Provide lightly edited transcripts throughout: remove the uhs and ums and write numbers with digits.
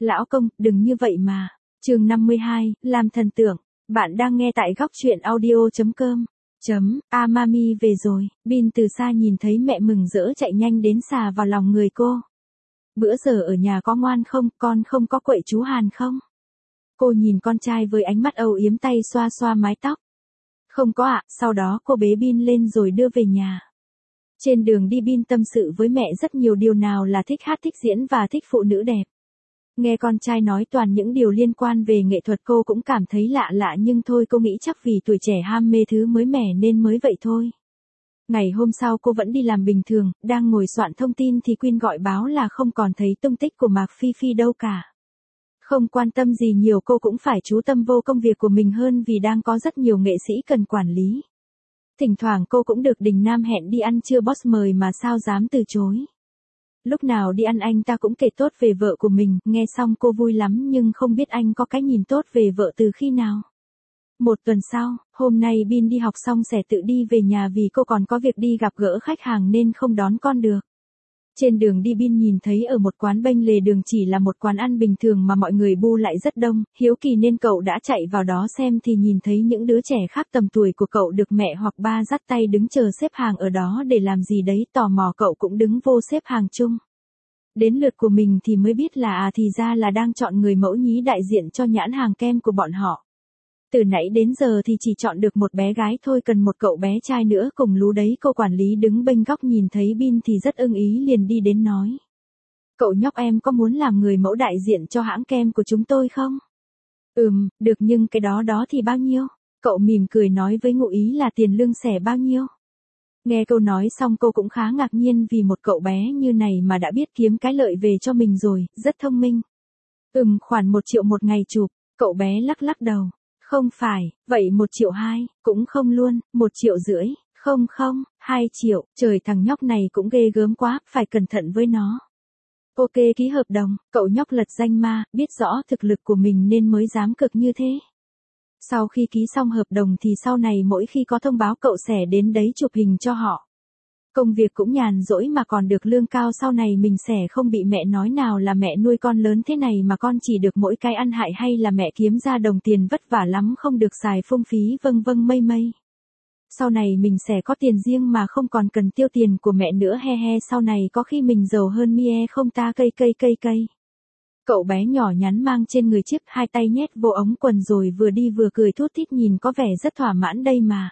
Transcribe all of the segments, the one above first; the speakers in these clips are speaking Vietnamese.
Lão công, đừng như vậy mà. Chương 52, làm thần tượng. Bạn đang nghe tại góc truyện audio.com. Mami về rồi. Bin từ xa nhìn thấy mẹ mừng rỡ chạy nhanh đến xà vào lòng người cô. Bữa giờ ở nhà có ngoan không, con không có quậy chú Hàn không? Cô nhìn con trai với ánh mắt âu yếm, tay xoa xoa mái tóc. Không có ạ, sau đó cô bế Bin lên rồi đưa về nhà. Trên đường đi Bin tâm sự với mẹ rất nhiều điều, nào là thích hát thích diễn và thích phụ nữ đẹp. Nghe con trai nói toàn những điều liên quan về nghệ thuật cô cũng cảm thấy lạ lạ, nhưng thôi cô nghĩ chắc vì tuổi trẻ ham mê thứ mới mẻ nên mới vậy thôi. Ngày hôm sau cô vẫn đi làm bình thường, đang ngồi soạn thông tin thì Quyên gọi báo là không còn thấy tung tích của Mạc Phi Phi đâu cả. Không quan tâm gì nhiều, cô cũng phải chú tâm vô công việc của mình hơn vì đang có rất nhiều nghệ sĩ cần quản lý. Thỉnh thoảng cô cũng được Đình Nam hẹn đi ăn trưa, boss mời mà sao dám từ chối. Lúc nào đi ăn anh ta cũng kể tốt về vợ của mình, nghe xong cô vui lắm nhưng không biết anh có cái nhìn tốt về vợ từ khi nào. Một tuần sau, hôm nay Bin đi học xong sẽ tự đi về nhà vì cô còn có việc đi gặp gỡ khách hàng nên không đón con được. Trên đường đi Bin nhìn thấy ở một quán bênh lề đường, chỉ là một quán ăn bình thường mà mọi người bu lại rất đông, hiếu kỳ nên cậu đã chạy vào đó xem thì nhìn thấy những đứa trẻ khác tầm tuổi của cậu được mẹ hoặc ba dắt tay đứng chờ xếp hàng ở đó để làm gì đấy, tò mò cậu cũng đứng vô xếp hàng chung. Đến lượt của mình thì mới biết là thì ra là đang chọn người mẫu nhí đại diện cho nhãn hàng kem của bọn họ. Từ nãy đến giờ thì chỉ chọn được một bé gái thôi, cần một cậu bé trai nữa cùng lú đấy. Cô quản lý đứng bên góc nhìn thấy Bin thì rất ưng ý, liền đi đến nói. Cậu nhóc, em có muốn làm người mẫu đại diện cho hãng kem của chúng tôi không? Được, nhưng cái đó thì bao nhiêu? Cậu mỉm cười nói với ngụ ý là tiền lương xẻ bao nhiêu? Nghe câu nói xong cô cũng khá ngạc nhiên vì một cậu bé như này mà đã biết kiếm cái lợi về cho mình rồi, rất thông minh. Khoảng 1 triệu một ngày chụp. Cậu bé lắc lắc đầu. Không phải, vậy 1,2 triệu, cũng không luôn, 1,5 triệu. Không, 2 triệu, trời, thằng nhóc này cũng ghê gớm quá, phải cẩn thận với nó. Ok, ký hợp đồng. Cậu nhóc lật danh ma, biết rõ thực lực của mình nên mới dám cực như thế. Sau khi ký xong hợp đồng thì sau này mỗi khi có thông báo cậu sẽ đến đấy chụp hình cho họ. Công việc cũng nhàn rỗi mà còn được lương cao, sau này mình sẽ không bị mẹ nói nào là mẹ nuôi con lớn thế này mà con chỉ được mỗi cái ăn hại, hay là mẹ kiếm ra đồng tiền vất vả lắm không được xài phung phí mây. Sau này mình sẽ có tiền riêng mà không còn cần tiêu tiền của mẹ nữa, he he, sau này có khi mình giàu hơn mie không ta, cây. Cậu bé nhỏ nhắn mang trên người chiếc 2 tay nhét vô ống quần rồi vừa đi vừa cười thút thít, nhìn có vẻ rất thỏa mãn đây mà.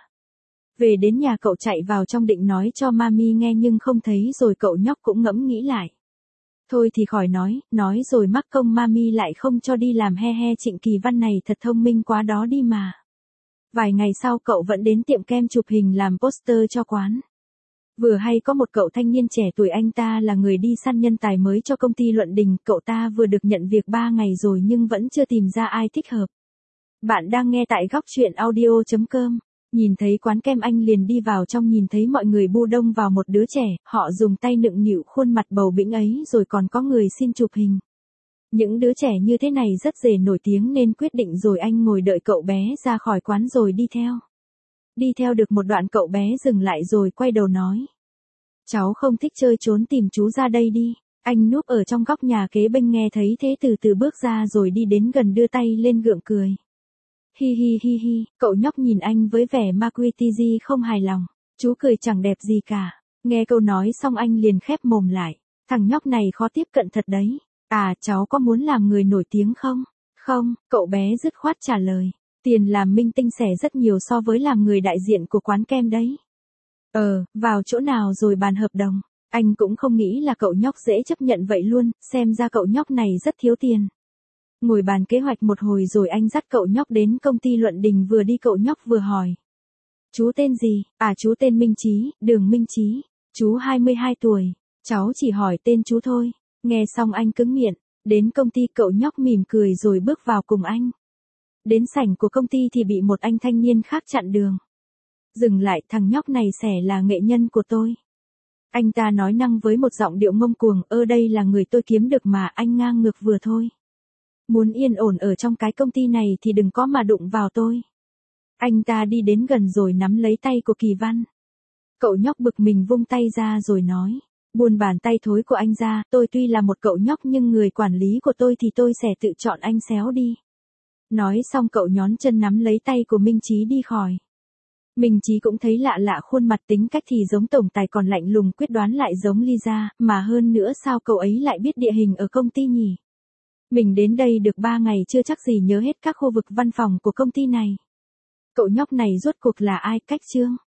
Về đến nhà cậu chạy vào trong định nói cho mami nghe nhưng không thấy, rồi cậu nhóc cũng ngẫm nghĩ lại. Thôi thì khỏi nói rồi mắc công mami lại không cho đi làm, he he, Trịnh Kỳ Văn này thật thông minh quá đó đi mà. Vài ngày sau cậu vẫn đến tiệm kem chụp hình làm poster cho quán. Vừa hay có một cậu thanh niên trẻ tuổi, anh ta là người đi săn nhân tài mới cho công ty Luận Đình, cậu ta vừa được nhận việc 3 ngày rồi nhưng vẫn chưa tìm ra ai thích hợp. Bạn đang nghe tại góc truyện audio.com. Nhìn thấy quán kem anh liền đi vào trong, nhìn thấy mọi người bu đông vào một đứa trẻ, họ dùng tay nựng nịu khuôn mặt bầu bĩnh ấy rồi còn có người xin chụp hình. Những đứa trẻ như thế này rất dễ nổi tiếng nên quyết định rồi anh ngồi đợi cậu bé ra khỏi quán rồi đi theo. Đi theo được một đoạn cậu bé dừng lại rồi quay đầu nói. Cháu không thích chơi trốn, tìm chú ra đây đi. Anh núp ở trong góc nhà kế bên nghe thấy thế từ từ bước ra rồi đi đến gần đưa tay lên gượng cười. Hi, cậu nhóc nhìn anh với vẻ ma quy tiji không hài lòng. Chú cười chẳng đẹp gì cả. Nghe câu nói xong anh liền khép mồm lại. Thằng nhóc này khó tiếp cận thật đấy. Cháu có muốn làm người nổi tiếng không? Không, cậu bé dứt khoát trả lời. Tiền làm minh tinh rẻ rất nhiều so với làm người đại diện của quán kem đấy. Vào chỗ nào rồi bàn hợp đồng. Anh cũng không nghĩ là cậu nhóc dễ chấp nhận vậy luôn, xem ra cậu nhóc này rất thiếu tiền. Ngồi bàn kế hoạch một hồi rồi anh dắt cậu nhóc đến công ty Luận Đình, vừa đi cậu nhóc vừa hỏi. Chú tên gì? Chú tên Minh Chí, Đường Minh Chí. Chú 22 tuổi. Cháu chỉ hỏi tên chú thôi. Nghe xong anh cứng miệng. Đến công ty cậu nhóc mỉm cười rồi bước vào cùng anh. Đến sảnh của công ty thì bị một anh thanh niên khác chặn đường. Dừng lại, thằng nhóc này sẽ là nghệ nhân của tôi. Anh ta nói năng với một giọng điệu ngông cuồng, đây là người tôi kiếm được mà, anh ngang ngược vừa thôi. Muốn yên ổn ở trong cái công ty này thì đừng có mà đụng vào tôi. Anh ta đi đến gần rồi nắm lấy tay của Kỳ Văn. Cậu nhóc bực mình vung tay ra rồi nói. Buồn bàn tay thối của anh ra, tôi tuy là một cậu nhóc nhưng người quản lý của tôi thì tôi sẽ tự chọn anh xéo đi. Nói xong cậu nhón chân nắm lấy tay của Minh Chí đi khỏi. Minh Chí cũng thấy lạ lạ, khuôn mặt tính cách thì giống tổng tài còn lạnh lùng quyết đoán lại giống Lisa, mà hơn nữa sao cậu ấy lại biết địa hình ở công ty nhỉ? Mình đến đây được 3 ngày chưa chắc gì nhớ hết các khu vực văn phòng của công ty này. Cậu nhóc này rốt cuộc là ai? Cách Trương